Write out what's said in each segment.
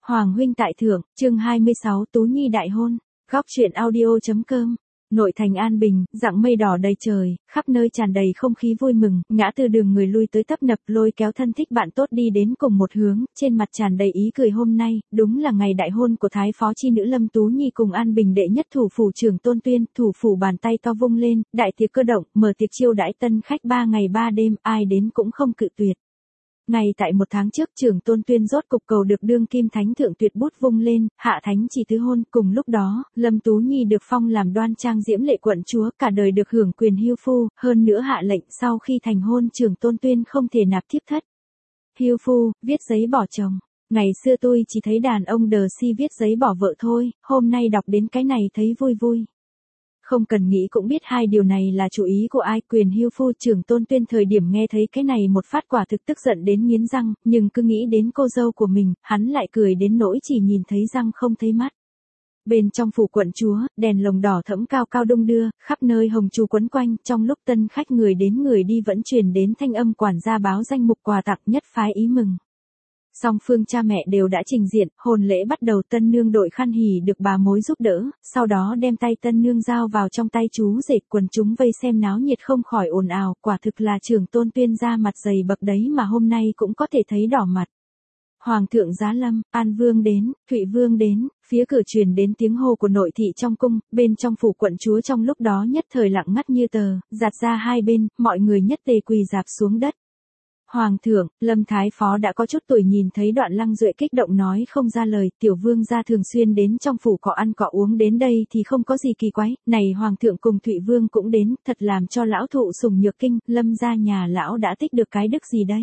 Hoàng huynh tại thượng, chương 26 Tú Nhi đại hôn. Góc truyện audio.com. Nội thành an bình, dạng mây đỏ đầy trời, khắp nơi tràn đầy không khí vui mừng, ngã tư đường người lui tới tấp nập lôi kéo thân thích bạn tốt đi đến cùng một hướng, trên mặt tràn đầy ý cười. Hôm nay, đúng là ngày đại hôn của Thái phó chi nữ Lâm Tú Nhi cùng an bình đệ nhất thủ phủ trưởng Tôn Tuyên. Thủ phủ bàn tay to vung lên, đại tiệc cơ động, mở tiệc chiêu đãi tân khách 3 ngày 3 đêm, ai đến cũng không cự tuyệt. Ngay tại một tháng trước, trưởng Tôn Tuyên rốt cục cầu được đương kim thánh thượng tuyệt bút vung lên, hạ thánh chỉ tứ hôn. Cùng lúc đó, Lâm Tú Nhi được phong làm đoan trang diễm lệ quận chúa, cả đời được hưởng quyền hưu phu, hơn nữa hạ lệnh sau khi thành hôn trưởng Tôn Tuyên không thể nạp thiếp thất. Hưu phu, viết giấy bỏ chồng. Ngày xưa tôi chỉ thấy đàn ông đờ si viết giấy bỏ vợ thôi, hôm nay đọc đến cái này thấy vui vui. Không cần nghĩ cũng biết hai điều này là chủ ý của ai. Quyền hưu phu. Trưởng Tôn Tuyên thời điểm nghe thấy cái này một phát quả thực tức giận đến nghiến răng, nhưng cứ nghĩ đến cô dâu của mình, hắn lại cười đến nỗi chỉ nhìn thấy răng không thấy mắt. Bên trong phủ quận chúa, đèn lồng đỏ thẫm cao cao đung đưa, khắp nơi hồng chu quấn quanh, trong lúc tân khách người đến người đi vẫn truyền đến thanh âm quản gia báo danh mục quà tặng nhất phái ý mừng. Song phương cha mẹ đều đã trình diện, hôn lễ bắt đầu. Tân nương đội khăn hỉ được bà mối giúp đỡ, sau đó đem tay tân nương giao vào trong tay chú rể. Quần chúng vây xem náo nhiệt không khỏi ồn ào, quả thực là trưởng Tôn Tuyên ra mặt dày bậc đấy mà hôm nay cũng có thể thấy đỏ mặt. Hoàng thượng giá lâm, An Vương đến, Thụy Vương đến, phía cửa truyền đến tiếng hô của nội thị trong cung, bên trong phủ quận chúa trong lúc đó nhất thời lặng ngắt như tờ, giạt ra hai bên, mọi người nhất tề quỳ rạp xuống đất. Hoàng thượng, Lâm Thái phó đã có chút tuổi, nhìn thấy Đoạn Lăng Duệ kích động nói không ra lời. Tiểu vương gia thường xuyên đến trong phủ cọ ăn cọ uống, đến đây thì không có gì kỳ quái, này Hoàng thượng cùng Thụy Vương cũng đến, thật làm cho lão thụ sùng nhược kinh. Lâm gia nhà lão đã tích được cái đức gì đây?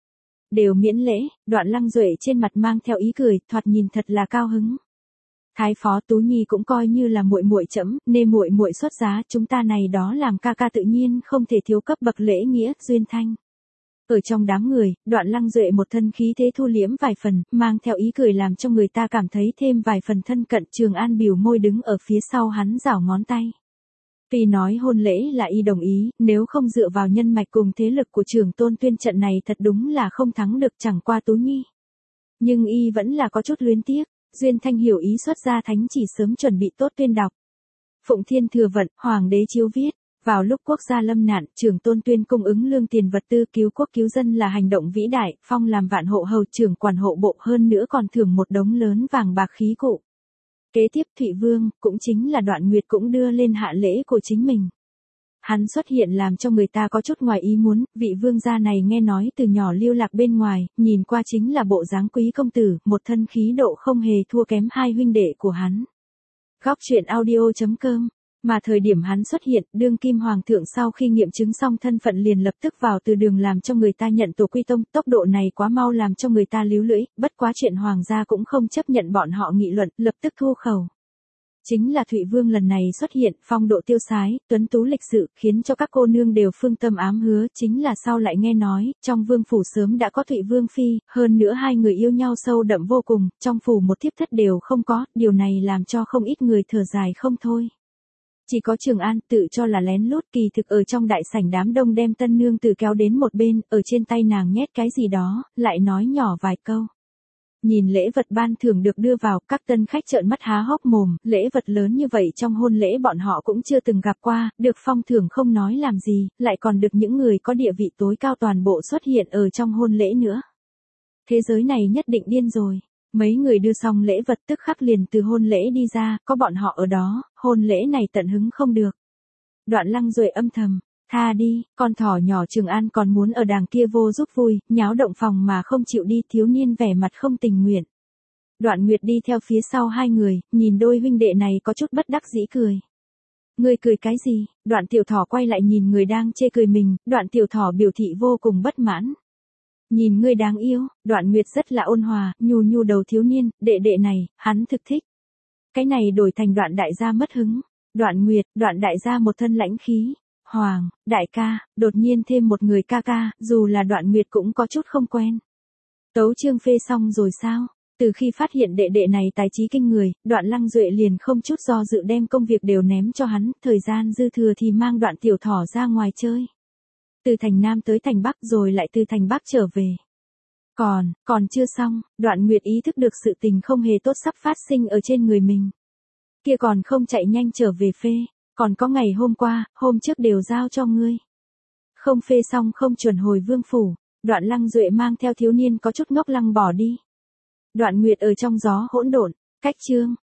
Đều miễn lễ. Đoạn Lăng Duệ trên mặt mang theo ý cười, thoạt nhìn thật là cao hứng. Thái phó Tú Nhi cũng coi như là muội muội trẫm, nên muội muội xuất giá, chúng ta này đó làm ca ca tự nhiên không thể thiếu cấp bậc lễ nghĩa. Duyên Thanh. Ở trong đám người, Đoạn Lăng Duệ một thân khí thế thu liễm vài phần, mang theo ý cười làm cho người ta cảm thấy thêm vài phần thân cận. Trường An bỉu môi đứng ở phía sau hắn giảo ngón tay. Tuy nói hôn lễ là y đồng ý, nếu không dựa vào nhân mạch cùng thế lực của trưởng Tôn Tuyên trận này thật đúng là không thắng được. Chẳng qua Tú Nhi, nhưng y vẫn là có chút luyến tiếc. Duyên Thanh hiểu ý xuất ra thánh chỉ sớm chuẩn bị tốt tuyên đọc. Phụng Thiên thừa vận, Hoàng đế chiếu viết. Vào lúc quốc gia lâm nạn, trưởng Tôn Tuyên cung ứng lương tiền vật tư cứu quốc cứu dân là hành động vĩ đại, phong làm vạn hộ hầu trưởng quản hộ bộ, hơn nữa còn thưởng một đống lớn vàng bạc khí cụ. Kế tiếp Thụy Vương, cũng chính là Đoạn Nguyệt cũng đưa lên hạ lễ của chính mình. Hắn xuất hiện làm cho người ta có chút ngoài ý muốn, vị vương gia này nghe nói từ nhỏ lưu lạc bên ngoài, nhìn qua chính là bộ dáng quý công tử, một thân khí độ không hề thua kém hai huynh đệ của hắn. Góc truyện audio.com. Mà thời điểm hắn xuất hiện, đương kim hoàng thượng sau khi nghiệm chứng xong thân phận liền lập tức vào từ đường làm cho người ta nhận tổ quy tông. Tốc độ này quá mau làm cho người ta líu lưỡi, bất quá chuyện hoàng gia cũng không chấp nhận bọn họ nghị luận, lập tức thu khẩu. Chính là Thụy Vương lần này xuất hiện, phong độ tiêu sái, tuấn tú lịch sự, khiến cho các cô nương đều phương tâm ám hứa. Chính là sau lại nghe nói, trong vương phủ sớm đã có Thụy Vương phi, hơn nữa hai người yêu nhau sâu đậm vô cùng, trong phủ một thiếp thất đều không có, điều này làm cho không ít người thở dài không thôi. Chỉ có Trường An tự cho là lén lút, kỳ thực ở trong đại sảnh đám đông đem tân nương tử kéo đến một bên, ở trên tay nàng nhét cái gì đó, lại nói nhỏ vài câu. Nhìn lễ vật ban thưởng được đưa vào, các tân khách trợn mắt há hốc mồm, lễ vật lớn như vậy trong hôn lễ bọn họ cũng chưa từng gặp qua, được phong thưởng không nói làm gì, lại còn được những người có địa vị tối cao toàn bộ xuất hiện ở trong hôn lễ nữa. Thế giới này nhất định điên rồi. Mấy người đưa xong lễ vật tức khắc liền từ hôn lễ đi ra, có bọn họ ở đó, hôn lễ này tận hứng không được. Đoạn Lăng Duệ âm thầm, tha đi, con thỏ nhỏ Trường An còn muốn ở đàng kia vô giúp vui, nháo động phòng mà không chịu đi. Thiếu niên vẻ mặt không tình nguyện. Đoạn Nguyệt đi theo phía sau hai người, nhìn đôi huynh đệ này có chút bất đắc dĩ cười. Ngươi cười cái gì? Đoạn Tiểu Thỏ quay lại nhìn người đang chê cười mình, Đoạn Tiểu Thỏ biểu thị vô cùng bất mãn. Nhìn ngươi đáng yêu. Đoạn Nguyệt rất là ôn hòa, nhu nhu đầu thiếu niên, đệ đệ này, hắn thực thích. Cái này đổi thành Đoạn đại gia mất hứng. Đoạn Nguyệt, Đoạn đại gia một thân lãnh khí. Hoàng, đại ca, đột nhiên thêm một người ca ca, dù là Đoạn Nguyệt cũng có chút không quen. Tấu chương phê xong rồi sao? Từ khi phát hiện đệ đệ này tài trí kinh người, Đoạn Lăng Duệ liền không chút do dự đem công việc đều ném cho hắn, thời gian dư thừa thì mang Đoạn Tiểu Thỏ ra ngoài chơi. Từ thành Nam tới thành Bắc rồi lại từ thành Bắc trở về. Còn chưa xong, Đoạn Nguyệt ý thức được sự tình không hề tốt sắp phát sinh ở trên người mình. Kia còn không chạy nhanh trở về phê, còn có ngày hôm qua, hôm trước đều giao cho ngươi. Không phê xong không chuẩn hồi vương phủ, Đoạn Lăng Duệ mang theo thiếu niên có chút ngốc lăng bỏ đi. Đoạn Nguyệt ở trong gió hỗn độn, cách chương.